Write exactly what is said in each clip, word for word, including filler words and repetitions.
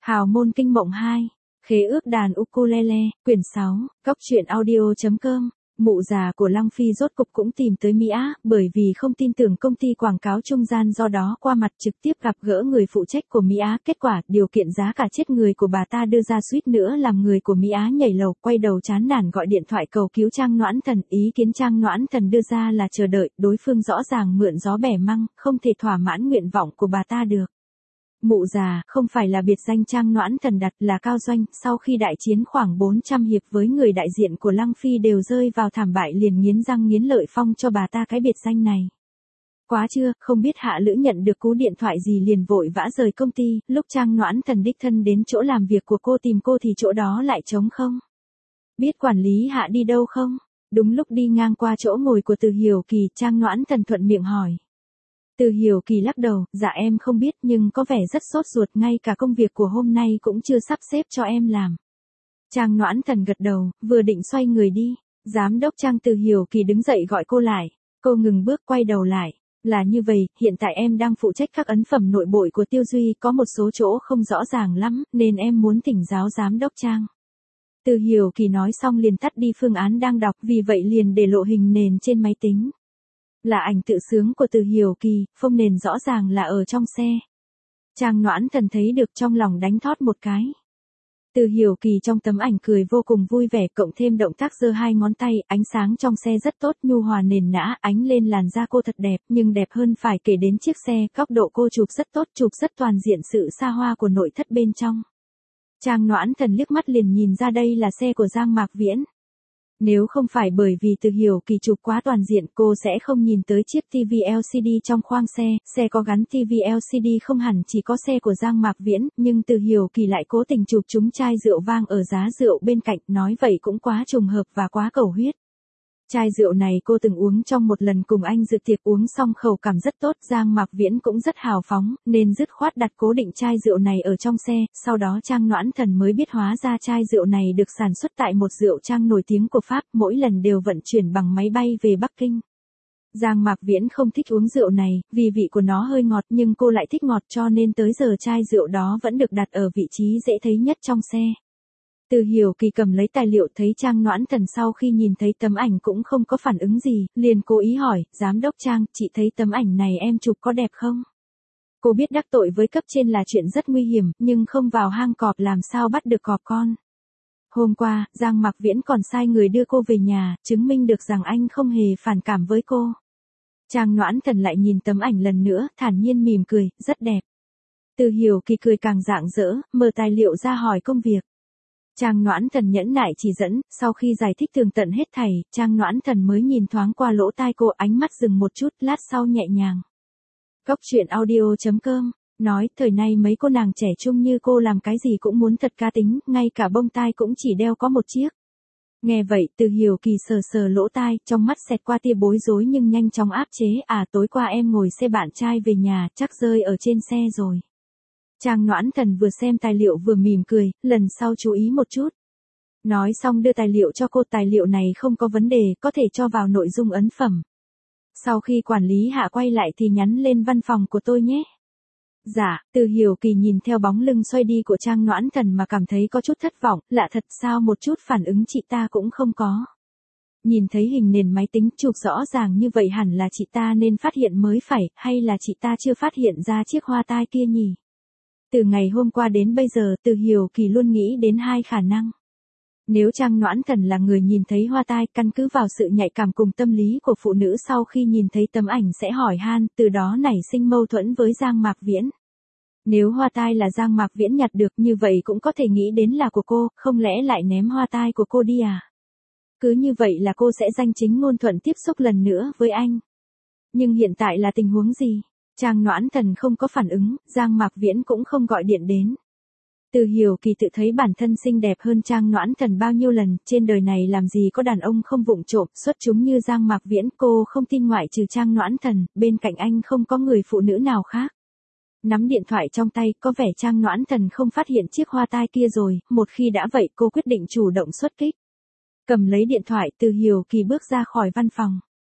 Hào môn kinh mộng hai. Khế ước đàn ukulele, quyển sáu, góc truyện audio.com. Mụ già của Lăng Phi rốt cục cũng tìm tới Mỹ Á, bởi vì không tin tưởng công ty quảng cáo trung gian, do đó qua mặt trực tiếp gặp gỡ người phụ trách của Mỹ Á. Kết quả, điều kiện giá cả chết người của bà ta đưa ra suýt nữa làm người của Mỹ Á nhảy lầu, quay đầu chán nản gọi điện thoại cầu cứu Trang Noãn Thần. Ý kiến Trang Noãn Thần đưa ra là chờ đợi, đối phương rõ ràng mượn gió bẻ măng, không thể thỏa mãn nguyện vọng của bà ta được. Mụ già, không phải là biệt danh Trang Noãn Thần đặt, là Cao Doanh, sau khi đại chiến khoảng bốn trăm hiệp với người đại diện của Lăng Phi đều rơi vào thảm bại, liền nghiến răng nghiến lợi phong cho bà ta cái biệt danh này. Quá chưa, không biết hạ lữ nhận được cú điện thoại gì liền vội vã rời công ty, lúc Trang Noãn Thần đích thân đến chỗ làm việc của cô tìm cô thì chỗ đó lại trống không. Biết quản lý hạ đi đâu không? Đúng lúc đi ngang qua chỗ ngồi của Từ Hiểu Kỳ, Trang Noãn Thần thuận miệng hỏi. Từ Hiểu Kỳ lắc đầu, dạ em không biết, nhưng có vẻ rất sốt ruột, ngay cả công việc của hôm nay cũng chưa sắp xếp cho em làm. Trang Noãn Thần gật đầu, vừa định xoay người đi. Giám đốc Trang. Từ Hiểu Kỳ đứng dậy gọi cô lại. Cô ngừng bước quay đầu lại. Là như vậy, hiện tại em đang phụ trách các ấn phẩm nội bộ của Tiêu Duy, có một số chỗ không rõ ràng lắm, nên em muốn thỉnh giáo giám đốc Trang. Từ Hiểu Kỳ nói xong liền tắt đi phương án đang đọc, vì vậy liền để lộ hình nền trên máy tính. Là ảnh tự sướng của Từ Hiểu Kỳ, phông nền rõ ràng là ở trong xe. Trang Noãn Thần thấy được trong lòng đánh thót một cái. Từ Hiểu Kỳ trong tấm ảnh cười vô cùng vui vẻ, cộng thêm động tác giơ hai ngón tay, ánh sáng trong xe rất tốt, nhu hòa nền nã, ánh lên làn da cô thật đẹp, nhưng đẹp hơn phải kể đến chiếc xe, góc độ cô chụp rất tốt, chụp rất toàn diện sự xa hoa của nội thất bên trong. Trang Noãn Thần liếc mắt liền nhìn ra đây là xe của Giang Mạc Viễn. Nếu không phải bởi vì Từ Hiểu Kỳ chụp quá toàn diện, cô sẽ không nhìn tới chiếc ti vi lờ xê đê trong khoang xe. Xe có gắn ti vi lờ xê đê không hẳn chỉ có xe của Giang Mạc Viễn, nhưng Từ Hiểu Kỳ lại cố tình chụp chúng chai rượu vang ở giá rượu bên cạnh, nói vậy cũng quá trùng hợp và quá cầu huyết. Chai rượu này cô từng uống trong một lần cùng anh dự tiệc, uống xong khẩu cảm rất tốt, Giang Mạc Viễn cũng rất hào phóng, nên dứt khoát đặt cố định chai rượu này ở trong xe, sau đó Trang Noãn Thần mới biết hóa ra chai rượu này được sản xuất tại một rượu trang nổi tiếng của Pháp, mỗi lần đều vận chuyển bằng máy bay về Bắc Kinh. Giang Mạc Viễn không thích uống rượu này, vì vị của nó hơi ngọt, nhưng cô lại thích ngọt, cho nên tới giờ chai rượu đó vẫn được đặt ở vị trí dễ thấy nhất trong xe. Từ Hiểu Kỳ cầm lấy tài liệu, thấy Trang Noãn Thần sau khi nhìn thấy tấm ảnh cũng không có phản ứng gì, liền cố ý hỏi, giám đốc Trang, chị thấy tấm ảnh này em chụp có đẹp không? Cô biết đắc tội với cấp trên là chuyện rất nguy hiểm, nhưng không vào hang cọp làm sao bắt được cọp con. Hôm qua, Giang Mạc Viễn còn sai người đưa cô về nhà, chứng minh được rằng anh không hề phản cảm với cô. Trang Noãn Thần lại nhìn tấm ảnh lần nữa, thản nhiên mỉm cười, rất đẹp. Từ Hiểu Kỳ cười càng rạng rỡ, mở tài liệu ra hỏi công việc. Trang Noãn Thần nhẫn nại chỉ dẫn, sau khi giải thích tường tận hết thảy, Trang Noãn Thần mới nhìn thoáng qua lỗ tai cô, ánh mắt dừng một chút, lát sau nhẹ nhàng. Góc truyện audio.com, nói, thời nay mấy cô nàng trẻ trung như cô làm cái gì cũng muốn thật cá tính, ngay cả bông tai cũng chỉ đeo có một chiếc. Nghe vậy, Từ Hiểu Kỳ sờ sờ lỗ tai, trong mắt xẹt qua tia bối rối nhưng nhanh chóng áp chế, à tối qua em ngồi xe bạn trai về nhà, chắc rơi ở trên xe rồi. Trang Noãn Thần vừa xem tài liệu vừa mỉm cười, lần sau chú ý một chút. Nói xong đưa tài liệu cho cô, tài liệu này không có vấn đề, có thể cho vào nội dung ấn phẩm. Sau khi quản lý hạ quay lại thì nhắn lên văn phòng của tôi nhé. Dạ, Từ Hiểu Kỳ nhìn theo bóng lưng xoay đi của Trang Noãn Thần mà cảm thấy có chút thất vọng, lạ thật sao một chút phản ứng chị ta cũng không có. Nhìn thấy hình nền máy tính chụp rõ ràng như vậy hẳn là chị ta nên phát hiện mới phải, hay là chị ta chưa phát hiện ra chiếc hoa tai kia nhỉ? Từ ngày hôm qua đến bây giờ, Từ Hiểu Kỳ luôn nghĩ đến hai khả năng. Nếu Trang Noãn Thần là người nhìn thấy hoa tai, căn cứ vào sự nhạy cảm cùng tâm lý của phụ nữ sau khi nhìn thấy tấm ảnh sẽ hỏi han, từ đó nảy sinh mâu thuẫn với Giang Mạc Viễn. Nếu hoa tai là Giang Mạc Viễn nhặt được, như vậy cũng có thể nghĩ đến là của cô, không lẽ lại ném hoa tai của cô đi à? Cứ như vậy là cô sẽ danh chính ngôn thuận tiếp xúc lần nữa với anh. Nhưng hiện tại là tình huống gì? Trang Noãn Thần không có phản ứng, Giang Mạc Viễn cũng không gọi điện đến. Từ Hiểu Kỳ tự thấy bản thân xinh đẹp hơn Trang Noãn Thần bao nhiêu lần, trên đời này làm gì có đàn ông không vụng trộm, xuất chúng như Giang Mạc Viễn, cô không tin ngoại trừ Trang Noãn Thần, bên cạnh anh không có người phụ nữ nào khác. Nắm điện thoại trong tay, có vẻ Trang Noãn Thần không phát hiện chiếc hoa tai kia rồi, một khi đã vậy cô quyết định chủ động xuất kích. Cầm lấy điện thoại, Từ Hiểu Kỳ bước ra khỏi văn phòng.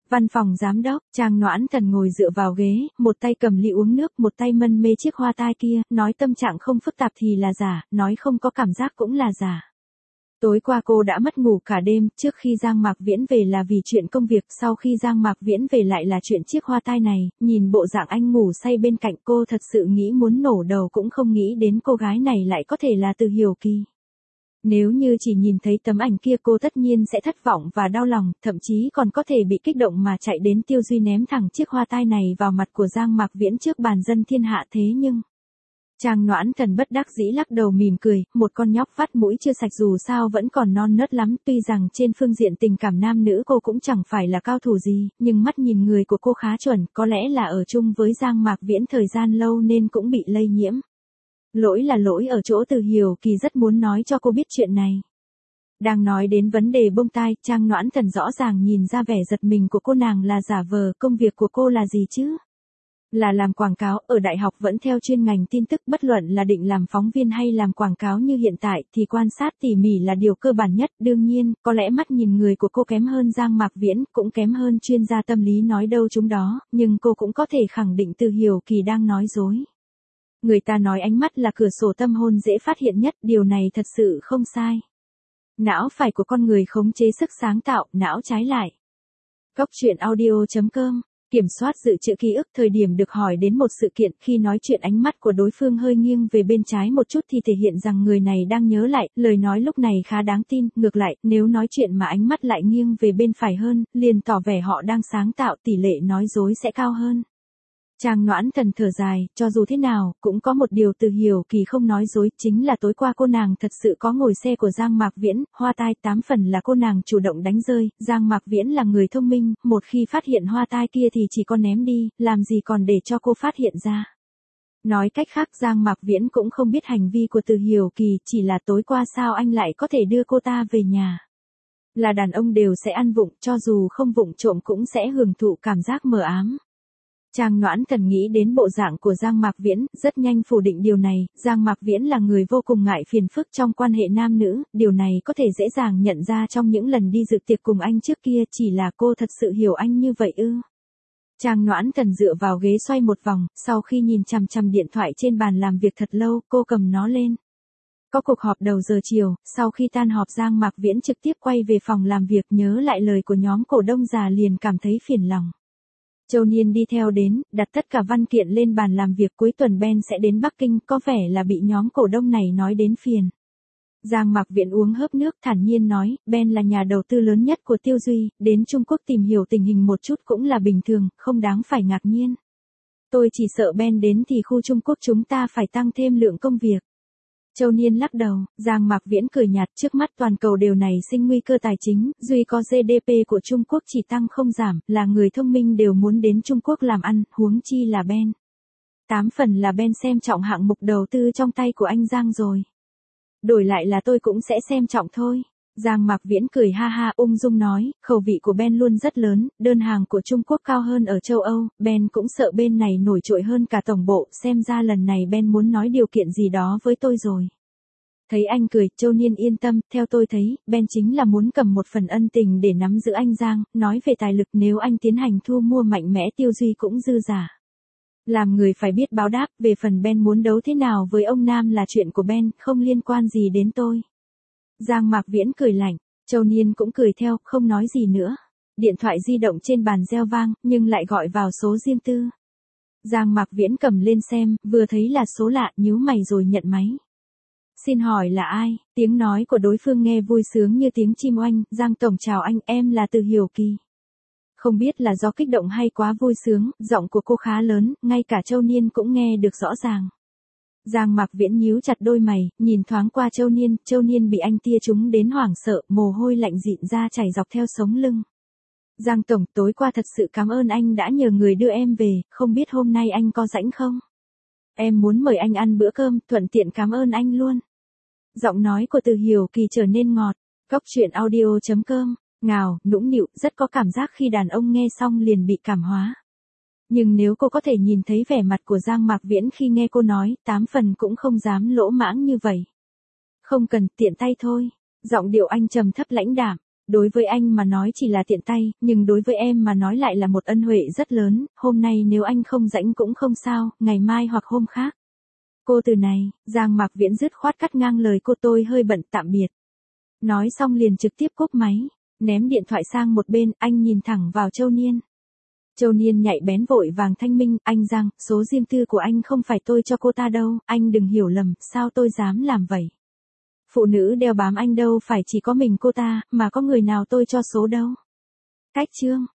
Văn phòng giám đốc, Trang Noãn Thần ngồi dựa vào ghế, một tay cầm ly uống nước, một tay mân mê chiếc hoa tai kia, nói tâm trạng không phức tạp thì là giả, nói không có cảm giác cũng là giả. Tối qua cô đã mất ngủ cả đêm, trước khi Giang Mạc Viễn về là vì chuyện công việc, sau khi Giang Mạc Viễn về lại là chuyện chiếc hoa tai này, nhìn bộ dạng anh ngủ say bên cạnh cô thật sự nghĩ muốn nổ đầu cũng không nghĩ đến cô gái này lại có thể là Từ Hiểu Kỳ. Nếu như chỉ nhìn thấy tấm ảnh kia cô tất nhiên sẽ thất vọng và đau lòng, thậm chí còn có thể bị kích động mà chạy đến Tiêu Duy ném thẳng chiếc hoa tai này vào mặt của Giang Mạc Viễn trước bàn dân thiên hạ thế nhưng... Trang Noãn Thần bất đắc dĩ lắc đầu mỉm cười, một con nhóc vắt mũi chưa sạch dù sao vẫn còn non nớt lắm, tuy rằng trên phương diện tình cảm nam nữ cô cũng chẳng phải là cao thủ gì, nhưng mắt nhìn người của cô khá chuẩn, có lẽ là ở chung với Giang Mạc Viễn thời gian lâu nên cũng bị lây nhiễm. Lỗi là lỗi ở chỗ Từ Hiểu Kỳ rất muốn nói cho cô biết chuyện này. Đang nói đến vấn đề bông tai, Trang Noãn Thần rõ ràng nhìn ra vẻ giật mình của cô, nàng là giả vờ, công việc của cô là gì chứ? Là làm quảng cáo, ở đại học vẫn theo chuyên ngành tin tức, bất luận là định làm phóng viên hay làm quảng cáo như hiện tại thì quan sát tỉ mỉ là điều cơ bản nhất. Đương nhiên, có lẽ mắt nhìn người của cô kém hơn Giang Mạc Viễn, cũng kém hơn chuyên gia tâm lý nói đâu chúng đó, nhưng cô cũng có thể khẳng định Từ Hiểu Kỳ đang nói dối. Người ta nói ánh mắt là cửa sổ tâm hồn dễ phát hiện nhất, điều này thật sự không sai. Não phải của con người khống chế sức sáng tạo, não trái lại. Góc truyện audio chấm com Kiểm soát dự trữ ký ức, thời điểm được hỏi đến một sự kiện, khi nói chuyện ánh mắt của đối phương hơi nghiêng về bên trái một chút thì thể hiện rằng người này đang nhớ lại, lời nói lúc này khá đáng tin, ngược lại, nếu nói chuyện mà ánh mắt lại nghiêng về bên phải hơn, liền tỏ vẻ họ đang sáng tạo, tỷ lệ nói dối sẽ cao hơn. Trang Noãn Thần thở dài, cho dù thế nào, cũng có một điều Từ Hiểu Kỳ không nói dối, chính là tối qua cô nàng thật sự có ngồi xe của Giang Mạc Viễn, hoa tai tám phần là cô nàng chủ động đánh rơi, Giang Mạc Viễn là người thông minh, một khi phát hiện hoa tai kia thì chỉ có ném đi, làm gì còn để cho cô phát hiện ra. Nói cách khác Giang Mạc Viễn cũng không biết hành vi của Từ Hiểu Kỳ, chỉ là tối qua sao anh lại có thể đưa cô ta về nhà. Là đàn ông đều sẽ ăn vụng, cho dù không vụng trộm cũng sẽ hưởng thụ cảm giác mờ ám. Trang Noãn Thần nghĩ đến bộ dạng của Giang Mạc Viễn, rất nhanh phủ định điều này, Giang Mạc Viễn là người vô cùng ngại phiền phức trong quan hệ nam nữ, điều này có thể dễ dàng nhận ra trong những lần đi dự tiệc cùng anh trước kia, chỉ là cô thật sự hiểu anh như vậy ư. Trang Noãn Thần dựa vào ghế xoay một vòng, sau khi nhìn chằm chằm điện thoại trên bàn làm việc thật lâu, cô cầm nó lên. Có cuộc họp đầu giờ chiều, sau khi tan họp Giang Mạc Viễn trực tiếp quay về phòng làm việc, nhớ lại lời của nhóm cổ đông già liền cảm thấy phiền lòng. Châu Niên đi theo đến, đặt tất cả văn kiện lên bàn làm việc, cuối tuần Ben sẽ đến Bắc Kinh, có vẻ là bị nhóm cổ đông này nói đến phiền. Giang Mạc Viễn uống hớp nước, thản nhiên nói, Ben là nhà đầu tư lớn nhất của Tiêu Duy, đến Trung Quốc tìm hiểu tình hình một chút cũng là bình thường, không đáng phải ngạc nhiên. Tôi chỉ sợ Ben đến thì khu Trung Quốc chúng ta phải tăng thêm lượng công việc. Châu Niên lắc đầu, Giang Mạc Viễn cười nhạt, trước mắt toàn cầu đều nảy sinh nguy cơ tài chính, duy có giê đê pê của Trung Quốc chỉ tăng không giảm, là người thông minh đều muốn đến Trung Quốc làm ăn, huống chi là Ben. Tám phần là Ben xem trọng hạng mục đầu tư trong tay của anh Giang rồi. Đổi lại là tôi cũng sẽ xem trọng thôi. Giang Mạc Viễn cười ha ha ung dung nói, khẩu vị của Ben luôn rất lớn, đơn hàng của Trung Quốc cao hơn ở châu Âu, Ben cũng sợ bên này nổi trội hơn cả tổng bộ, xem ra lần này Ben muốn nói điều kiện gì đó với tôi rồi. Thấy anh cười, Châu Niên yên tâm, theo tôi thấy, Ben chính là muốn cầm một phần ân tình để nắm giữ anh Giang, nói về tài lực nếu anh tiến hành thu mua mạnh mẽ Tiêu Duy cũng dư giả. Làm người phải biết báo đáp, về phần Ben muốn đấu thế nào với ông Nam là chuyện của Ben, không liên quan gì đến tôi. Giang Mạc Viễn cười lạnh, Châu Niên cũng cười theo, không nói gì nữa. Điện thoại di động trên bàn reo vang, nhưng lại gọi vào số riêng tư. Giang Mạc Viễn cầm lên xem, vừa thấy là số lạ, nhíu mày rồi nhận máy. Xin hỏi là ai? Tiếng nói của đối phương nghe vui sướng như tiếng chim oanh, Giang Tổng chào anh, em là Từ Hiểu Kỳ. Không biết là do kích động hay quá vui sướng, giọng của cô khá lớn, ngay cả Châu Niên cũng nghe được rõ ràng. Giang Mạc Viễn nhíu chặt đôi mày, nhìn thoáng qua Châu Niên, Châu Niên bị anh tia trúng đến hoảng sợ, mồ hôi lạnh dịn ra chảy dọc theo sống lưng. Giang Tổng, tối qua thật sự cảm ơn anh đã nhờ người đưa em về, không biết hôm nay anh có rảnh không? Em muốn mời anh ăn bữa cơm, thuận tiện cảm ơn anh luôn. Giọng nói của Từ Hiểu Kỳ trở nên ngọt. Góc truyện audio chấm com, ngào, nũng nịu, rất có cảm giác khi đàn ông nghe xong liền bị cảm hóa. Nhưng nếu cô có thể nhìn thấy vẻ mặt của Giang Mạc Viễn khi nghe cô nói, tám phần cũng không dám lỗ mãng như vậy. Không cần, tiện tay thôi. Giọng điệu anh trầm thấp lãnh đạm. Đối với anh mà nói chỉ là tiện tay, nhưng đối với em mà nói lại là một ân huệ rất lớn, hôm nay nếu anh không rảnh cũng không sao, ngày mai hoặc hôm khác. Cô từ này, Giang Mạc Viễn dứt khoát cắt ngang lời cô, tôi hơi bận, tạm biệt. Nói xong liền trực tiếp cúp máy, ném điện thoại sang một bên, anh nhìn thẳng vào Châu Niên. Châu Niên nhạy bén vội vàng thanh minh, anh Giang, số riêng tư của anh không phải tôi cho cô ta đâu, anh đừng hiểu lầm, sao tôi dám làm vậy. Phụ nữ đeo bám anh đâu phải chỉ có mình cô ta, mà có người nào tôi cho số đâu. Cách chương.